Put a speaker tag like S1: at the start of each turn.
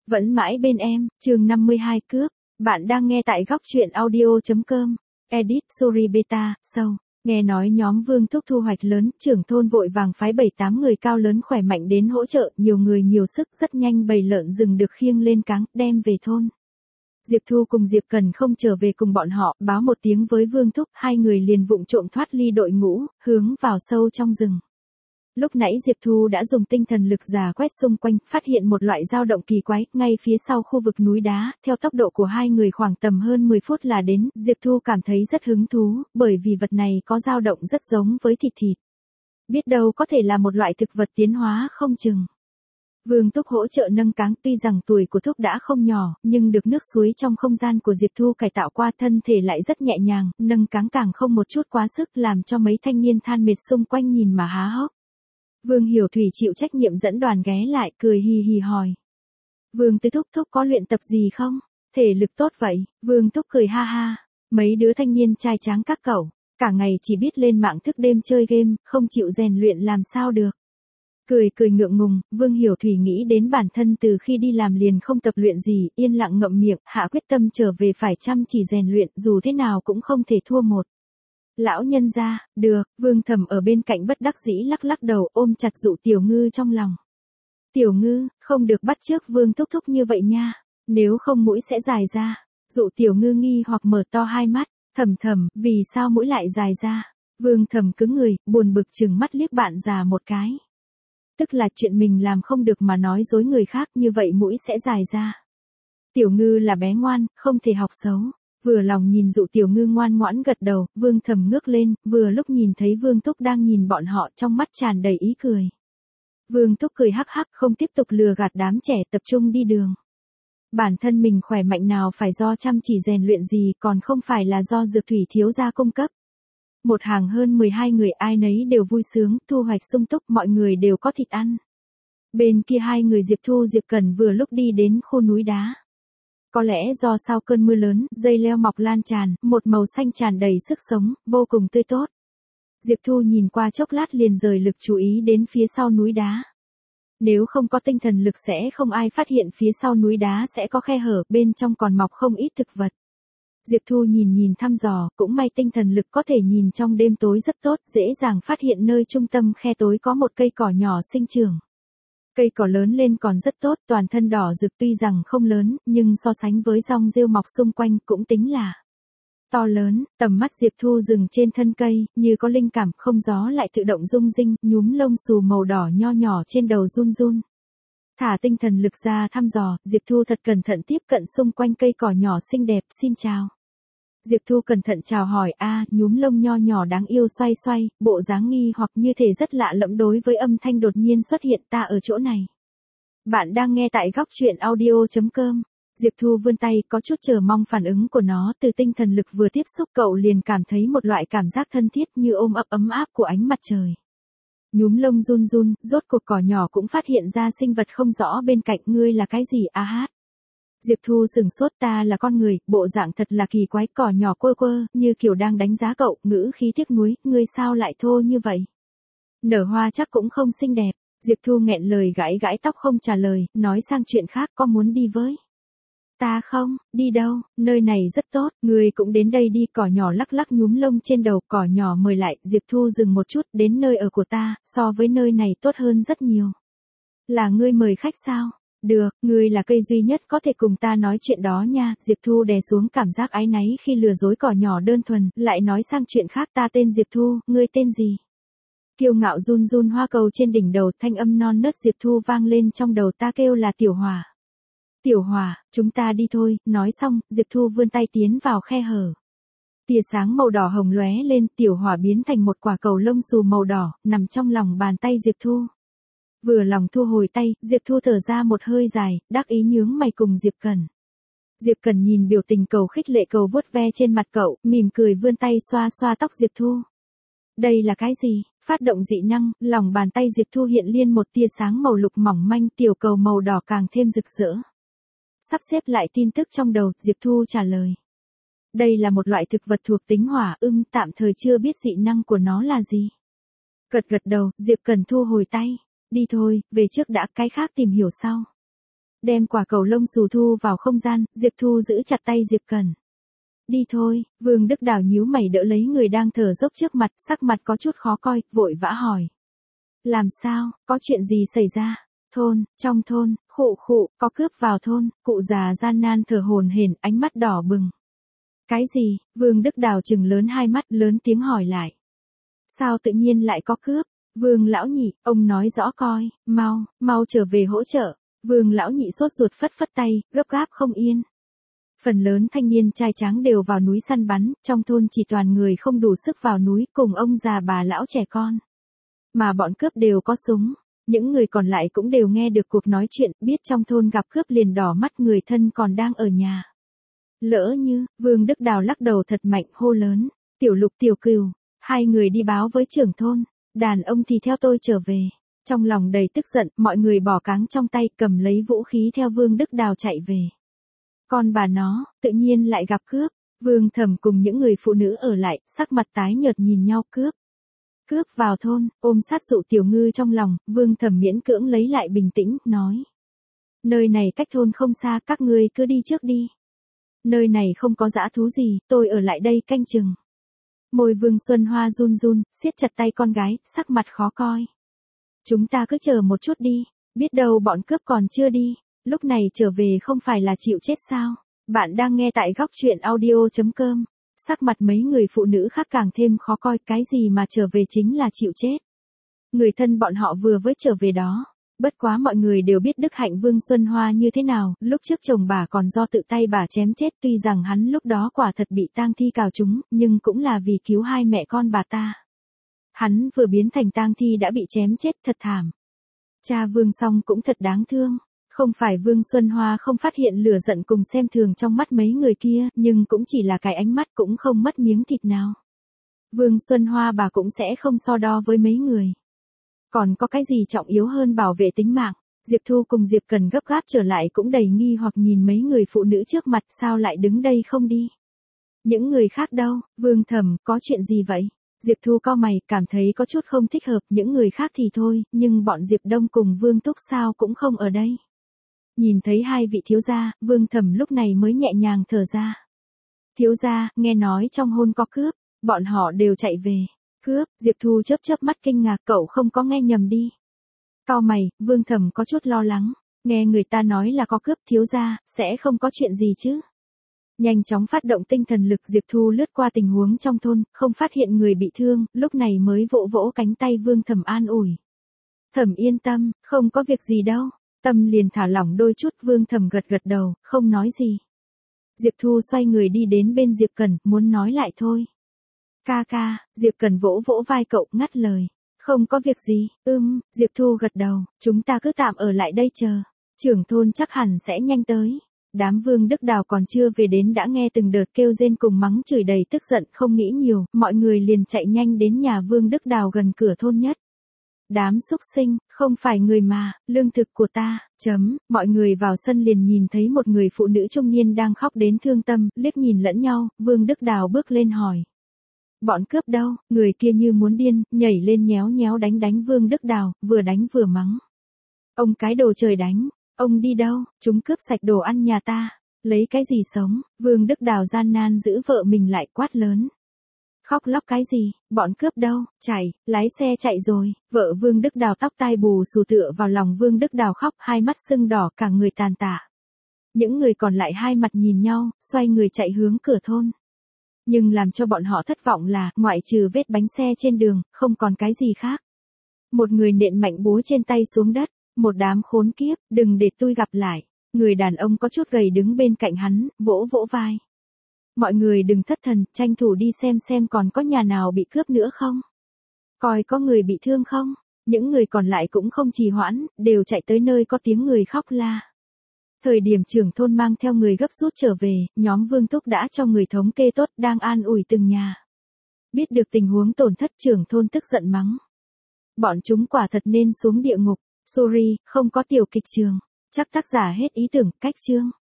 S1: Vẫn mãi bên em, chương 52 cướp. Bạn đang nghe tại góc truyện audio.com. Edit Sorry Beta, Show. Nghe nói nhóm Vương Thúc thu hoạch lớn, trưởng thôn vội vàng phái 7-8 người cao lớn khỏe mạnh đến hỗ trợ, nhiều người nhiều sức, rất nhanh bầy lợn rừng được khiêng lên cáng, đem về thôn. Diệp Thu cùng Diệp Cần không trở về cùng bọn họ, báo một tiếng với Vương Thúc, hai người liền vụng trộm thoát ly đội ngũ, hướng vào sâu trong rừng. Lúc nãy Diệp Thu đã dùng tinh thần lực dò quét xung quanh, phát hiện một loại dao động kỳ quái, ngay phía sau khu vực núi đá, theo tốc độ của hai người khoảng tầm hơn 10 phút là đến, Diệp Thu cảm thấy rất hứng thú, bởi vì vật này có dao động rất giống với thịt thịt. Biết đâu có thể là một loại thực vật tiến hóa không chừng. Vương Thúc hỗ trợ nâng cáng, tuy rằng tuổi của Thúc đã không nhỏ, nhưng được nước suối trong không gian của Diệp Thu cải tạo qua, thân thể lại rất nhẹ nhàng, nâng cáng càng không một chút quá sức, làm cho mấy thanh niên than mệt xung quanh nhìn mà há hốc. Vương Hiểu Thủy chịu trách nhiệm dẫn đoàn ghé lại, cười hì hì hỏi. Vương Tư Thúc có luyện tập gì không? Thể lực tốt vậy, Vương Thúc cười ha ha. Mấy đứa thanh niên trai tráng các cậu, cả ngày chỉ biết lên mạng thức đêm chơi game, không chịu rèn luyện làm sao được. Cười ngượng ngùng, Vương Hiểu Thủy nghĩ đến bản thân từ khi đi làm liền không tập luyện gì, yên lặng ngậm miệng, hạ quyết tâm trở về phải chăm chỉ rèn luyện, dù thế nào cũng không thể thua một. Lão nhân gia, được, Vương Thẩm ở bên cạnh bất đắc dĩ lắc lắc đầu, ôm chặt Dụ Tiểu Ngư trong lòng. Tiểu Ngư, không được bắt chước Vương Thúc như vậy nha, nếu không mũi sẽ dài ra. Dụ Tiểu Ngư nghi hoặc mở to hai mắt, Thẩm, vì sao mũi lại dài ra? Vương Thẩm cứng người, buồn bực chừng mắt liếc bạn già một cái. Tức là chuyện mình làm không được mà nói dối người khác, như vậy mũi sẽ dài ra. Tiểu Ngư là bé ngoan, không thể học xấu. Vừa lòng nhìn Dụ Tiểu Ngư ngoan ngoãn gật đầu, Vương Thẩm ngước lên, vừa lúc nhìn thấy Vương Thúc đang nhìn bọn họ, trong mắt tràn đầy ý cười. Vương Thúc cười hắc hắc, không tiếp tục lừa gạt đám trẻ, tập trung đi đường. Bản thân mình khỏe mạnh nào phải do chăm chỉ rèn luyện gì, còn không phải là do Dược Thủy thiếu gia cung cấp. Một hàng hơn 12 người, ai nấy đều vui sướng, thu hoạch sung túc, mọi người đều có thịt ăn. Bên kia hai người Diệp Thu Diệp Cần vừa lúc đi đến khu núi đá. Có lẽ do sau cơn mưa lớn, dây leo mọc lan tràn, một màu xanh tràn đầy sức sống, vô cùng tươi tốt. Diệp Thu nhìn qua chốc lát liền rời lực chú ý đến phía sau núi đá. Nếu không có tinh thần lực sẽ không ai phát hiện phía sau núi đá sẽ có khe hở, bên trong còn mọc không ít thực vật. Diệp Thu nhìn thăm dò, cũng may tinh thần lực có thể nhìn trong đêm tối rất tốt, dễ dàng phát hiện nơi trung tâm khe tối có một cây cỏ nhỏ sinh trưởng. Cây cỏ lớn lên còn rất tốt, toàn thân đỏ rực, tuy rằng không lớn, nhưng so sánh với rong rêu mọc xung quanh cũng tính là to lớn. Tầm mắt Diệp Thu dừng trên thân cây, như có linh cảm, không gió lại tự động rung rinh, nhúm lông xù màu đỏ nho nhỏ trên đầu run run. Thả tinh thần lực ra thăm dò, Diệp Thu thật cẩn thận tiếp cận xung quanh cây cỏ nhỏ xinh đẹp, xin chào. Diệp Thu cẩn thận chào hỏi, nhúm lông nho nhỏ đáng yêu xoay xoay, bộ dáng nghi hoặc như thể rất lạ lẫm đối với âm thanh đột nhiên xuất hiện, ta ở chỗ này. Bạn đang nghe tại góc truyện audio.com. Diệp Thu vươn tay, có chút chờ mong phản ứng của nó, từ tinh thần lực vừa tiếp xúc cậu liền cảm thấy một loại cảm giác thân thiết như ôm ấp ấm áp của ánh mặt trời. Nhúm lông run run, rốt cuộc cỏ nhỏ cũng phát hiện ra sinh vật không rõ bên cạnh, ngươi là cái gì hát. Diệp Thu sừng sốt, ta là con người, bộ dạng thật là kỳ quái, cỏ nhỏ quơ quơ, như kiểu đang đánh giá cậu, ngữ khí tiếc nuối, ngươi sao lại thô như vậy? Nở hoa chắc cũng không xinh đẹp. Diệp Thu nghẹn lời gãi tóc không trả lời, nói sang chuyện khác, có muốn đi với? Ta không, đi đâu, nơi này rất tốt, ngươi cũng đến đây đi, cỏ nhỏ lắc lắc nhúm lông trên đầu, cỏ nhỏ mời lại, Diệp Thu dừng một chút, đến nơi ở của ta, so với nơi này tốt hơn rất nhiều. Là ngươi mời khách sao? Được, ngươi là cây duy nhất có thể cùng ta nói chuyện đó nha. Diệp Thu đè xuống cảm giác áy náy khi lừa dối cỏ nhỏ đơn thuần, lại nói sang chuyện khác, ta tên Diệp Thu, ngươi tên gì? Kiêu ngạo run run hoa cầu trên đỉnh đầu, thanh âm non nớt Diệp Thu vang lên trong đầu, ta kêu là Tiểu Hòa. Tiểu Hòa, chúng ta đi thôi. Nói xong, Diệp Thu vươn tay tiến vào khe hở. Tia sáng màu đỏ hồng lóe lên, Tiểu Hòa biến thành một quả cầu lông xù màu đỏ, nằm trong lòng bàn tay Diệp Thu. Vừa lòng thu hồi tay, Diệp Thu thở ra một hơi dài, đắc ý nhướng mày cùng Diệp Cần. Diệp Cần nhìn biểu tình cầu khích lệ cầu vuốt ve trên mặt cậu, mỉm cười vươn tay xoa xoa tóc Diệp Thu. Đây là cái gì? Phát động dị năng, lòng bàn tay Diệp Thu hiện lên một tia sáng màu lục mỏng manh, tiểu cầu màu đỏ càng thêm rực rỡ. Sắp xếp lại tin tức trong đầu, Diệp Thu trả lời. Đây là một loại thực vật thuộc tính hỏa, tạm thời chưa biết dị năng của nó là gì. Gật đầu, Diệp Cần thu hồi tay. Đi thôi, về trước đã, cái khác tìm hiểu sau. Đem quả cầu lông xù thu vào không gian, Diệp Thu giữ chặt tay Diệp Cần. Đi thôi, Vương Đức Đào nhíu mày đỡ lấy người đang thở dốc trước mặt, sắc mặt có chút khó coi, vội vã hỏi. Làm sao, có chuyện gì xảy ra? Trong thôn, khụ, có cướp vào thôn, cụ già gian nan thở hổn hển, ánh mắt đỏ bừng. Cái gì? Vương Đức Đào trừng lớn hai mắt, lớn tiếng hỏi lại. Sao tự nhiên lại có cướp? Vương lão nhị, ông nói rõ coi, mau trở về hỗ trợ. Vương lão nhị sốt ruột phất phất tay, gấp gáp không yên. Phần lớn thanh niên trai tráng đều vào núi săn bắn, trong thôn chỉ toàn người không đủ sức vào núi cùng ông già bà lão trẻ con. Mà bọn cướp đều có súng, những người còn lại cũng đều nghe được cuộc nói chuyện, biết trong thôn gặp cướp liền đỏ mắt, người thân còn đang ở nhà. Lỡ như, Vương Đức Đào lắc đầu thật mạnh hô lớn, Tiểu Lục Tiểu Cừu, hai người đi báo với trưởng thôn, đàn ông thì theo tôi trở về. Trong lòng đầy tức giận, mọi người bỏ cáng trong tay, cầm lấy vũ khí theo Vương Đức Đào chạy về. Con bà nó, tự nhiên lại gặp cướp. Vương Thẩm cùng những người phụ nữ ở lại, sắc mặt tái nhợt nhìn nhau. Cướp vào thôn, ôm sát Dụ Tiểu Ngư trong lòng, Vương Thẩm miễn cưỡng lấy lại bình tĩnh, nói. Nơi này cách thôn không xa, các ngươi cứ đi trước đi. Nơi này không có dã thú gì, tôi ở lại đây canh chừng. Môi Vương Xuân Hoa run run, siết chặt tay con gái, sắc mặt khó coi. Chúng ta cứ chờ một chút đi, biết đâu bọn cướp còn chưa đi, lúc này trở về không phải là chịu chết sao? Bạn đang nghe tại góc truyện audio.com. Sắc mặt mấy người phụ nữ khác càng thêm khó coi, cái gì mà trở về chính là chịu chết. Người thân bọn họ vừa mới trở về đó. Bất quá mọi người đều biết đức hạnh Vương Xuân Hoa như thế nào, lúc trước chồng bà còn do tự tay bà chém chết, tuy rằng hắn lúc đó quả thật bị tang thi cào trúng, nhưng cũng là vì cứu hai mẹ con bà ta. Hắn vừa biến thành tang thi đã bị chém chết, thật thảm. Cha Vương Song cũng thật đáng thương. Không phải Vương Xuân Hoa không phát hiện lửa giận cùng xem thường trong mắt mấy người kia, nhưng cũng chỉ là cái ánh mắt, cũng không mất miếng thịt nào. Vương Xuân Hoa bà cũng sẽ không so đo với mấy người. Còn có cái gì trọng yếu hơn bảo vệ tính mạng? Diệp Thu cùng Diệp Cần gấp gáp trở lại cũng đầy nghi hoặc nhìn mấy người phụ nữ trước mặt, sao lại đứng đây không đi? Những người khác đâu? Vương Thẩm, có chuyện gì vậy? Diệp Thu cau mày, cảm thấy có chút không thích hợp, những người khác thì thôi, nhưng bọn Diệp Đông cùng Vương Túc sao cũng không ở đây. Nhìn thấy hai vị thiếu gia, Vương Thẩm lúc này mới nhẹ nhàng thở ra. Thiếu gia, nghe nói trong hôn có cướp, bọn họ đều chạy về. Cướp? Diệp Thu chớp chớp mắt kinh ngạc, cậu không có nghe nhầm đi. Cau mày, Vương Thẩm có chút lo lắng, nghe người ta nói là có cướp, thiếu gia, sẽ không có chuyện gì chứ? Nhanh chóng phát động tinh thần lực, Diệp Thu lướt qua tình huống trong thôn, không phát hiện người bị thương, lúc này mới vỗ vỗ cánh tay Vương Thẩm an ủi. Thẩm yên tâm, không có việc gì đâu. Tâm liền thả lỏng đôi chút, Vương Thẩm gật gật đầu, không nói gì. Diệp Thu xoay người đi đến bên Diệp Cần, muốn nói lại thôi. Ca, Diệp Cần vỗ vỗ vai cậu, ngắt lời. Không có việc gì, Diệp Thu gật đầu, chúng ta cứ tạm ở lại đây chờ. Trưởng thôn chắc hẳn sẽ nhanh tới. Đám Vương Đức Đào còn chưa về đến đã nghe từng đợt kêu rên cùng mắng chửi đầy tức giận, không nghĩ nhiều, mọi người liền chạy nhanh đến nhà Vương Đức Đào gần cửa thôn nhất. Đám xúc sinh, không phải người mà, lương thực của ta, mọi người vào sân liền nhìn thấy một người phụ nữ trung niên đang khóc đến thương tâm, liếc nhìn lẫn nhau, Vương Đức Đào bước lên hỏi. Bọn cướp đâu? Người kia như muốn điên, nhảy lên nhéo nhéo đánh Vương Đức Đào, vừa đánh vừa mắng. Ông cái đồ trời đánh, ông đi đâu? Chúng cướp sạch đồ ăn nhà ta, lấy cái gì sống? Vương Đức Đào gian nan giữ vợ mình lại, quát lớn. Khóc lóc cái gì, bọn cướp đâu, chạy, lái xe chạy rồi. Vợ Vương Đức Đào tóc tai bù xù tựa vào lòng Vương Đức Đào khóc, hai mắt sưng đỏ, cả người tàn tạ. Những người còn lại hai mặt nhìn nhau, xoay người chạy hướng cửa thôn. Nhưng làm cho bọn họ thất vọng là, ngoại trừ vết bánh xe trên đường, không còn cái gì khác. Một người nện mạnh búa trên tay xuống đất, một đám khốn kiếp, đừng để tôi gặp lại. Người đàn ông có chút gầy đứng bên cạnh hắn, vỗ vỗ vai. Mọi người đừng thất thần, tranh thủ đi xem còn có nhà nào bị cướp nữa không. Coi có người bị thương không. Những người còn lại cũng không trì hoãn, đều chạy tới nơi có tiếng người khóc la. Thời điểm trưởng thôn mang theo người gấp rút trở về, nhóm Vương Thúc đã cho người thống kê tốt, đang an ủi từng nhà. Biết được tình huống tổn thất, trưởng thôn tức giận mắng. Bọn chúng quả thật nên xuống địa ngục. Sorry, không có tiểu kịch trường. Chắc tác giả hết ý tưởng, cách chương.